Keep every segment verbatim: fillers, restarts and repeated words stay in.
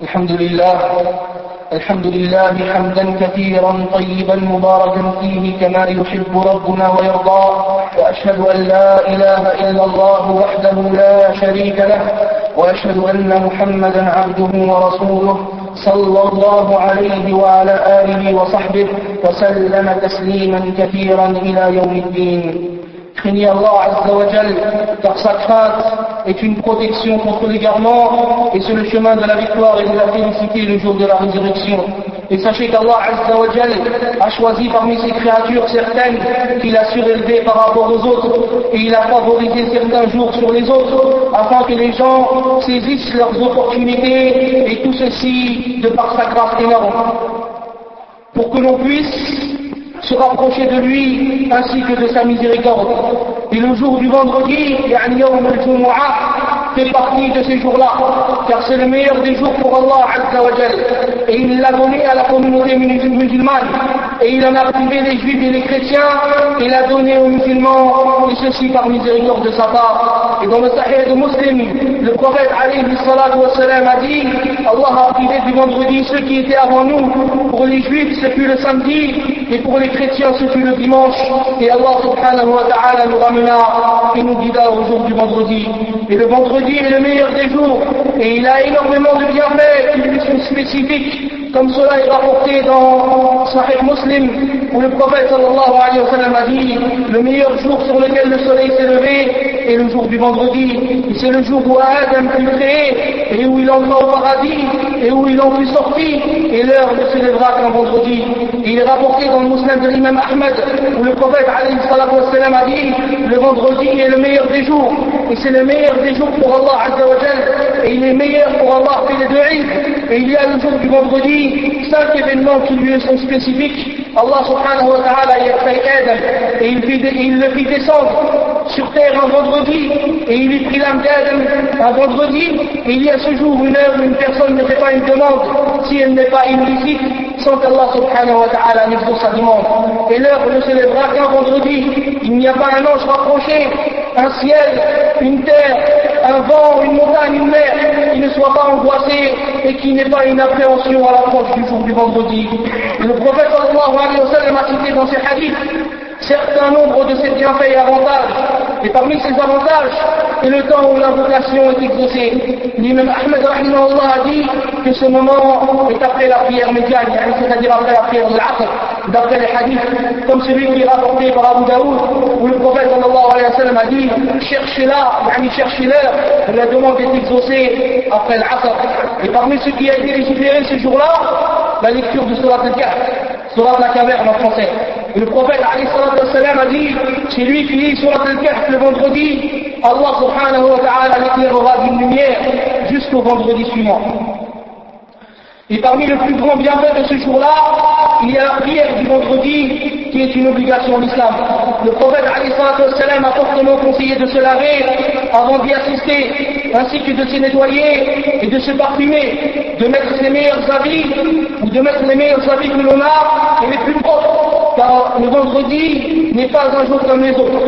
الحمد لله الحمد لله حمدا كثيرا طيبا مباركا فيه كما يحب ربنا ويرضى، وأشهد أن لا إله إلا الله وحده لا شريك له، وأشهد أن محمدا عبده ورسوله صلى الله عليه وعلى آله وصحبه وسلم تسليما كثيرا إلى يوم الدين. Craignez Allah Azza wa Jal, car sa crainte est une protection contre l'égarement et c'est le chemin de la victoire et de la félicité le jour de la résurrection. Et sachez qu'Allah Azza wa Jal a choisi parmi ses créatures certaines qu'il a surélevées par rapport aux autres, et il a favorisé certains jours sur les autres afin que les gens saisissent leurs opportunités, et tout ceci de par sa grâce énorme, pour que l'on puisse se rapprocher de lui ainsi que de sa miséricorde. Et le jour du vendredi, yani Yawm al-Jumu'ah, fait partie de ces jours-là, car c'est le meilleur des jours pour Allah Azza wa Jal, et il l'a donné à la communauté musulmane, et il en a privé les juifs et les chrétiens, et l'a donné aux musulmans, et ceci par miséricorde de sa part. Et dans le Sahih de Muslim, le prophète alayhi salatu wa salam a dit: Allah a privé du vendredi ceux qui étaient avant nous. Pour les juifs ce fut le samedi, et pour les chrétiens ce fut le dimanche, et Allah subhanahu wa ta'ala nous ramena et nous guida au jour du vendredi. Et le vendredi est le meilleur des jours, et il a énormément de bienfaits qui lui sont spécifiques, comme cela est rapporté dans Sahih Muslim, où le prophète sallallahu alayhi wa sallam a dit: le meilleur jour sur lequel le soleil s'est levé est le jour du vendredi, et c'est le jour où Adam fut créé, et où il entra au paradis, et où il en fut sorti, et l'heure ne se lèvera qu'un vendredi. Et il est rapporté dans le Muslim de l'imam Ahmed, où le prophète alayhi salatu wa sallam a dit: le vendredi est le meilleur des jours, et c'est le meilleur des jours pour Allah Azza wa Jal, et il est meilleur pour Allah fait les deux Eid. Et il y a le jour du vendredi cinq événements qui lui sont spécifiques. Allah subhanahu wa ta'ala il a créé Adam, et il, fit, il le fit descendre sur terre un vendredi, et il lui prit l'âme d'Adam un vendredi. Et il y a ce jour une heure où une personne ne fait pas une demande si elle n'est pas illicite, sans qu'Allah subhanahu wa ta'ala n'exauce sa demande. Et l'heure ne se lèvera qu'un vendredi. Il n'y a pas un ange rapproché, un ciel, une terre, un vent, une montagne, une mer qui ne soit pas angoissé et qui n'ait pas une appréhension à l'approche du jour du vendredi. Et le prophète sallallahu alayhi wa sallam a cité dans ses hadiths certains nombres de ces bienfaits et avantages, et parmi ces avantages est le temps où l'invocation est exaucée. L'imam Ahmed rahimahullah a dit que ce moment est après la prière médiane, c'est-à-dire après la prière de l'Asr, d'après les hadiths, comme celui qui est rapporté par Abu Daoud, où le prophète sallallahu alayhi wa sallam a dit: cherchez-la, yani cherchez-leur, la demande est exaucée après l'Asr. Et parmi ceux qui a été légiféré ce jour-là, la lecture de Surat al-Kahf, Surat la caverne en français. Et le prophète alayhi salatu wa salam a dit: c'est lui qui lit Surat al-Kahf le vendredi, Allah subhanahu wa ta'ala l'éclairera d'une lumière jusqu'au vendredi suivant. Et parmi le plus grand bienfait de ce jour-là, il y a la prière du vendredi qui est une obligation en islam. Le prophète alayhi salatu wa salam a fortement conseillé de se laver avant d'y assister, ainsi que de se nettoyer et de se parfumer, de mettre ses meilleurs habits ou de mettre les meilleurs habits que l'on a et les plus propres, car le vendredi n'est pas un jour comme les autres.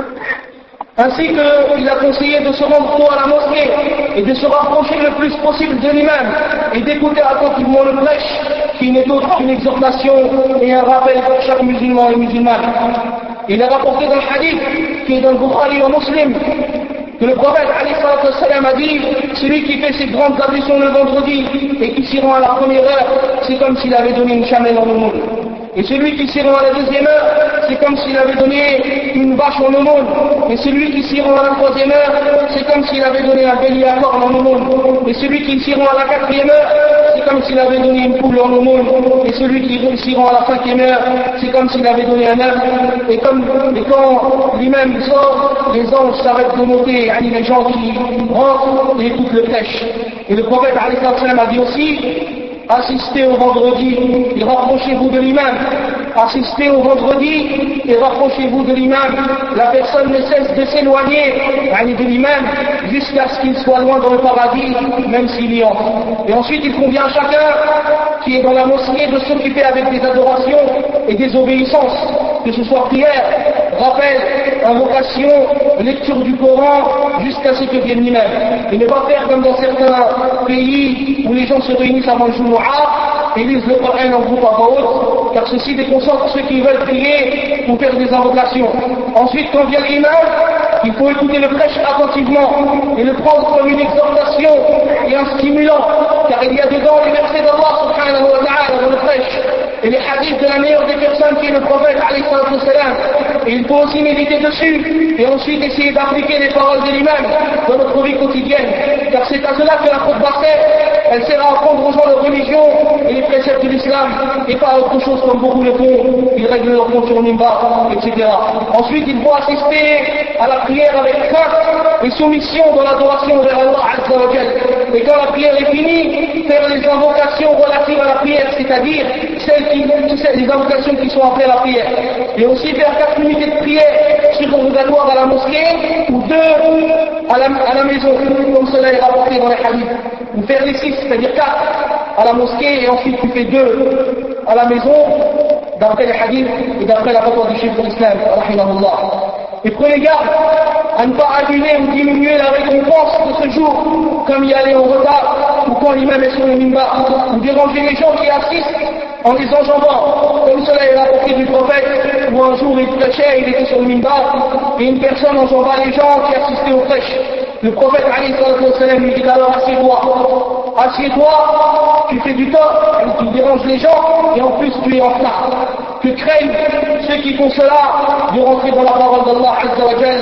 Ainsi qu'il a conseillé de se rendre tôt à la mosquée et de se rapprocher le plus possible de l'imam et d'écouter attentivement le prêche, qui n'est autre qu'une exhortation et un rappel pour chaque musulman et musulmane. Il est rapporté dans le hadith qui est dans le Bukhari et Muslim que le prophète alayhi salatu wa salam a dit: celui qui fait ses grandes ablutions le vendredi et qui s'y rend à la première heure, c'est comme s'il avait donné une chamelle en aumône. Et celui qui s'y rend à la deuxième heure, c'est comme s'il avait donné une vache en aumône. Et celui qui s'y rend à la troisième heure, c'est comme s'il avait donné un bélier à cornes en aumône. Et celui qui s'y rend à la quatrième heure, c'est comme s'il avait donné une poule en aumône. Et celui qui s'y rend à la cinquième heure, c'est comme s'il avait donné un œuf. Et, comme, et quand l'imam sort, les anges s'arrêtent de noter les gens qui rentrent et écoutent le prêche. Et le prophète alayhi salatu wa salam a dit aussi: assistez au vendredi et rapprochez-vous de l'imam. Assistez au vendredi et rapprochez-vous de l'imam. La personne ne cesse de s'éloigner de l'imam jusqu'à ce qu'il soit loin dans le paradis, même s'il y entre. Et ensuite il convient à chacun qui est dans la mosquée de s'occuper avec des adorations et des obéissances, que ce soit prière, rappel, invocation, lecture du Coran, jusqu'à ce que vienne l'imam. Et ne pas faire comme dans certains pays où les gens se réunissent avant le Jumu'ah et lisent le Coran en groupe à voix haute, car ceci déconcentre ceux qui veulent prier ou faire des invocations. Ensuite, quand vient l'imam, il faut écouter le prêche attentivement et le prendre comme une exhortation et un stimulant, car il y a dedans les versets d'Allah subhanahu wa ta'ala dans le prêche et les hadiths de la meilleure des personnes qui est le prophète alayhi salatu wassalam. Et il faut aussi méditer dessus et ensuite essayer d'appliquer les paroles de l'imam dans notre vie quotidienne, car c'est à cela que la khutbah sert. Elle sert à apprendre aux gens leur religion et les préceptes de l'islam et pas à autre chose comme beaucoup le font, ils règlent leur compte sur le minbar, et cetera. Ensuite, il faut assister à la prière avec crainte et soumission dans l'adoration vers Allah Azza wa Jal. Et quand la prière est finie, faire les invocations relatives à la prière, c'est-à-dire celles qui, les invocations qui sont après la prière. Et aussi faire quatre minutes de prière surrogatoire à la mosquée ou deux à la, à la maison, comme cela est rapporté dans les hadiths. Ou faire les six, c'est-à-dire quatre à la mosquée et ensuite tu fais deux à la maison, d'après les hadiths et d'après la fatwa du chef de l'islam, rahimahullah. Et prenez garde à ne pas annuler ou diminuer la récompense de ce jour, comme y aller en retard, ou quand l'imam est sur le minbar, ou déranger les gens qui assistent en les enjambant, comme cela est rapporté du prophète, où un jour il prêchait, il était sur le minbar, et une personne enjamba les gens qui assistaient au prêche. Le prophète alayhi salatu wassalam lui dit alors assieds-toi, assieds-toi, tu fais du tort, tu déranges les gens, et en plus tu es en retard. Que craignent ceux qui font cela de rentrer dans la parole d'Allah Azza wa Jal,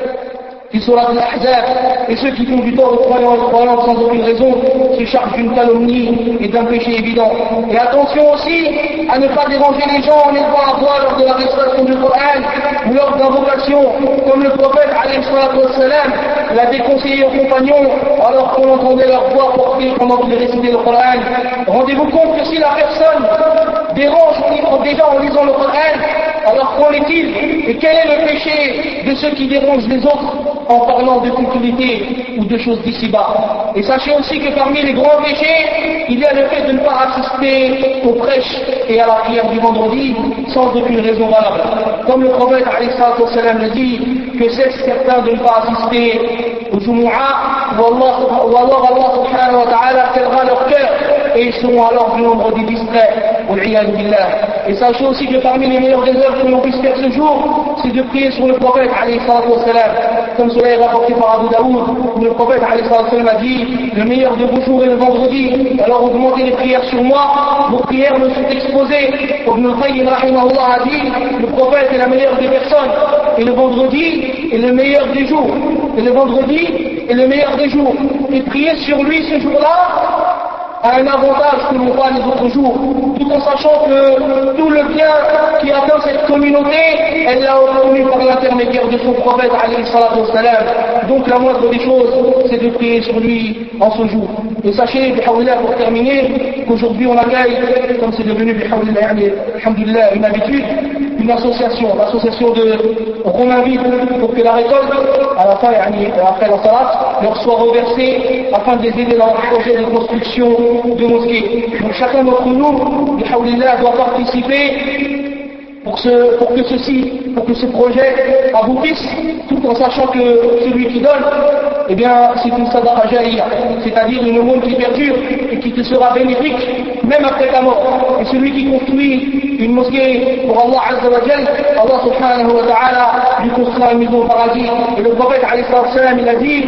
qui sont là de l'Ahzab, et ceux qui font du tort aux croyants et aux croyantes sans aucune raison se chargent d'une calomnie et d'un péché évident. Et attention aussi à ne pas déranger les gens en élevant à voix lors de la récitation du Coran ou lors d'invocations, comme le prophète alayhi salatu wassalam l'a déconseillé aux compagnons alors qu'on entendait leur voix portée pendant qu'ils récitaient le Coran. Rendez-vous compte que si la personne dérange déjà en lisant le Coran, alors qu'en est-il et quel est le péché de ceux qui dérangent les autres en parlant de futilité ou de choses d'ici-bas? Et sachez aussi que parmi les grands péchés, il y a le fait de ne pas assister aux prêches et à la prière du vendredi sans aucune raison valable. Comme le prophète alayhi salatu wassalam le dit, que c'est certain de ne pas assister au Jumu'ah, ou Allah, ou alors Allah subhanahu wa ta'ala scellera leur cœur et ils seront alors du nombre des distraits. Et sachez aussi que parmi les meilleures des œuvres que l'on puisse faire ce jour, c'est de prier sur le prophète alayhi salatu wassalam, comme cela est rapporté par Abu Daoud, où le prophète alayhi salatu wassalam a dit le meilleur de vos jours est le vendredi, alors augmentez les prières sur moi, vos prières me sont exposées. Ibn al-Qayyim rahimahullah a dit le prophète est la meilleure des personnes et le vendredi est le meilleur des jours, et le vendredi est le meilleur des jours, et prier sur lui ce jour-là a un avantage que l'on voit les autres jours, tout en sachant que tout le bien qui atteint cette communauté, elle l'a obtenu par l'intermédiaire de son prophète alayhi salatu wassalam. Donc la moindre des choses, c'est de prier sur lui en ce jour. Et sachez, bihaoulillah, pour terminer, qu'aujourd'hui on accueille, comme c'est devenu bihaoulillah, alhamdulillah, une habitude, une association, l'association de Romain Vide, pour que la récolte, à la fin, après la salat, leur soit reversée afin de les aider dans leur projet de construction de mosquées. Donc chacun d'entre nous, bihaoulillah, doit participer pour, ce, pour que ceci, pour que ce projet aboutisse, tout en sachant que celui qui donne, eh bien, c'est une sadaqa jariya, c'est-à-dire une aumône qui perdure et qui te sera bénéfique même après ta mort. Et celui qui construit une mosquée pour Allah Azza wa Jal, Allah subhanahu wa ta'ala lui construira une maison au paradis. Et le prophète alayhi salam, il a dit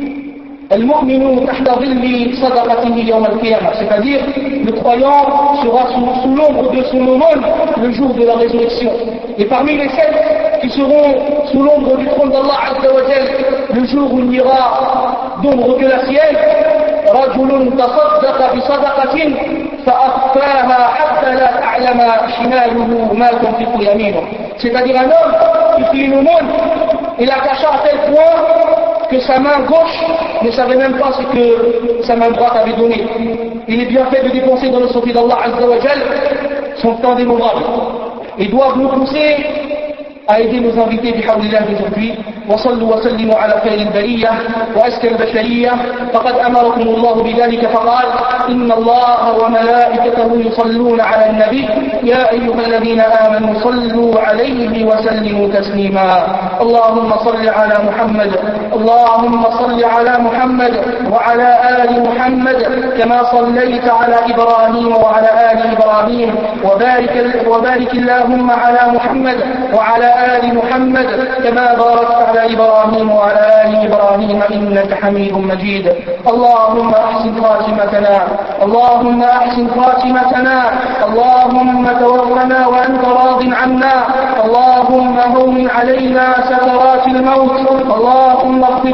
المؤمن تحت ظل صدقته يوم القيامة, c'est-à-dire le croyant sera sous, sous l'ombre de son aumône le jour de la résurrection. Et parmi les sept qui seront sous l'ombre du trône d'Allah Azza wa Jal le jour où il n'y aura d'ombre que la sienne, رجل تصدق بصدقة فأخفاها حتى لا تعلم شماله ما تنفق يمينه, c'est-à-dire un homme qui fit une aumône et la cacha à tel point que sa main gauche ne savait même pas ce que sa main droite avait donné. Il est bien fait de dépenser dans le sentier d'Allah Azza wa Jal son temps démembrable et doivent nous pousser à aider nos invités bihaoulillah d'aujourd'hui وصلوا وسلموا على خير البرية وأزكى البشرية، فقد أمركم الله بذلك فقال: إن الله وملائكته يصلون على النبي يا أيها الذين آمنوا صلوا عليه وسلموا تسليما. اللهم صل على محمد اللهم صل على محمد وعلى آل محمد كما صليت على إبراهيم وعلى آل إبراهيم، وبارك, وبارك اللهم على محمد وعلى آل محمد كما باركت على إبراهيم وعلى آل إبراهيم إنك حميد مجيد. اللهم أحسن خاتمتنا اللهم أحسن خاتمتنا اللهم توفنا وأنت راض عنا، اللهم هون علينا سكرات الموت، اللهم اغفر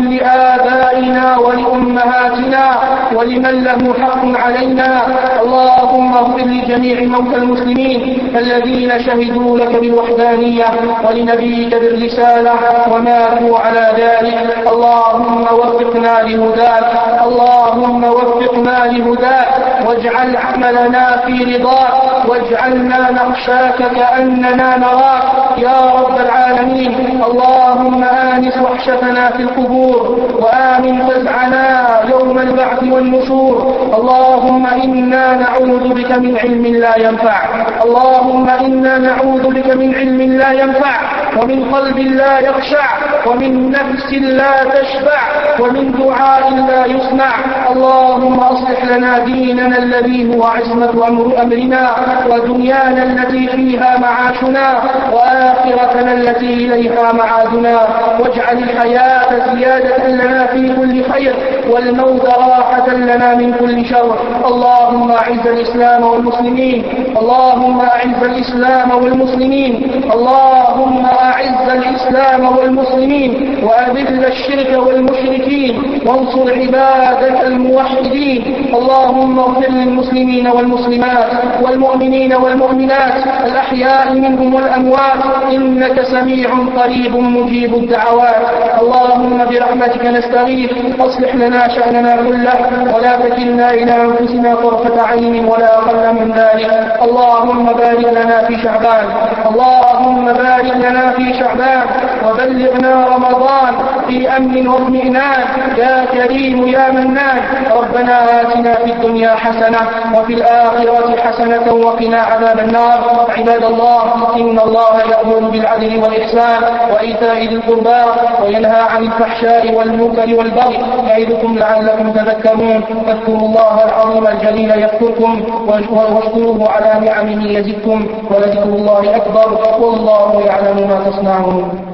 لآبائنا ولأمهاتنا ولمن له حق علينا، اللهم اغفر لجميع موتى المسلمين الذين شهدوا لك بالوحدانية ولنبيك بالرسالة وماتوا على ذلك. اللهم وفقنا لهداك اللهم وفقنا لهداك واجعل عملنا في رضاك، واجعلنا نخشاك كأننا نراك يا رب العالمين. اللهم آنس وحشتنا في القبور وآمن فزعنا يوم البعث والنشور. اللهم إنا نعوذ بك من علم لا ينفع اللهم إنا نعوذ بك من علم لا ينفع ومن قلب لا يخشع ومن نفس لا تشبع ومن دعاء لا يسمع. اللهم أصلح لنا ديننا الذي هو عصمة أمرنا، ودنيانا التي فيها معاشنا، وآخرتنا التي إليها معادنا، واجعل الحياة زيادة لنا في كل خير والموت راحة لنا من كل شر. اللهم أعز الإسلام والمسلمين اللهم أعز الإسلام والمسلمين اللهم أعز الإسلام والمسلمين وأذل الشرك والمشركين وانصر عبادك الموحدين. اللهم اغفر للمسلمين والمسلمات والمؤمنين والمؤمنات الأحياء منهم والأموات إنك سميع قريب مجيب الدعوات. اللهم برحمتك نستغيث، أصلح لنا شأننا كله ولا تكلنا إلى أنفسنا طرفة عين ولا أقل من ذلك. اللهم بارك لنا في شعبان اللهم بارك لنا في شعبان وبلغنا رمضان في أمن واطمئنان يا كريم يا منان. ربنا آتنا في الدنيا حسنة وفي الآخرة حسنة وقنا عذاب النار. عباد الله، إن الله يأمر بالعدل والإحسان وإيتاء ذي القربى وينهى عن الفحشاء والمنكر والبغي يعظكم لعلكم تذكرون. فاذكروا الله العظيم الجليل يذكركم واشكروه على نعمه يزدكم ولذكر الله أكبر والله يعلم ما تصنعون.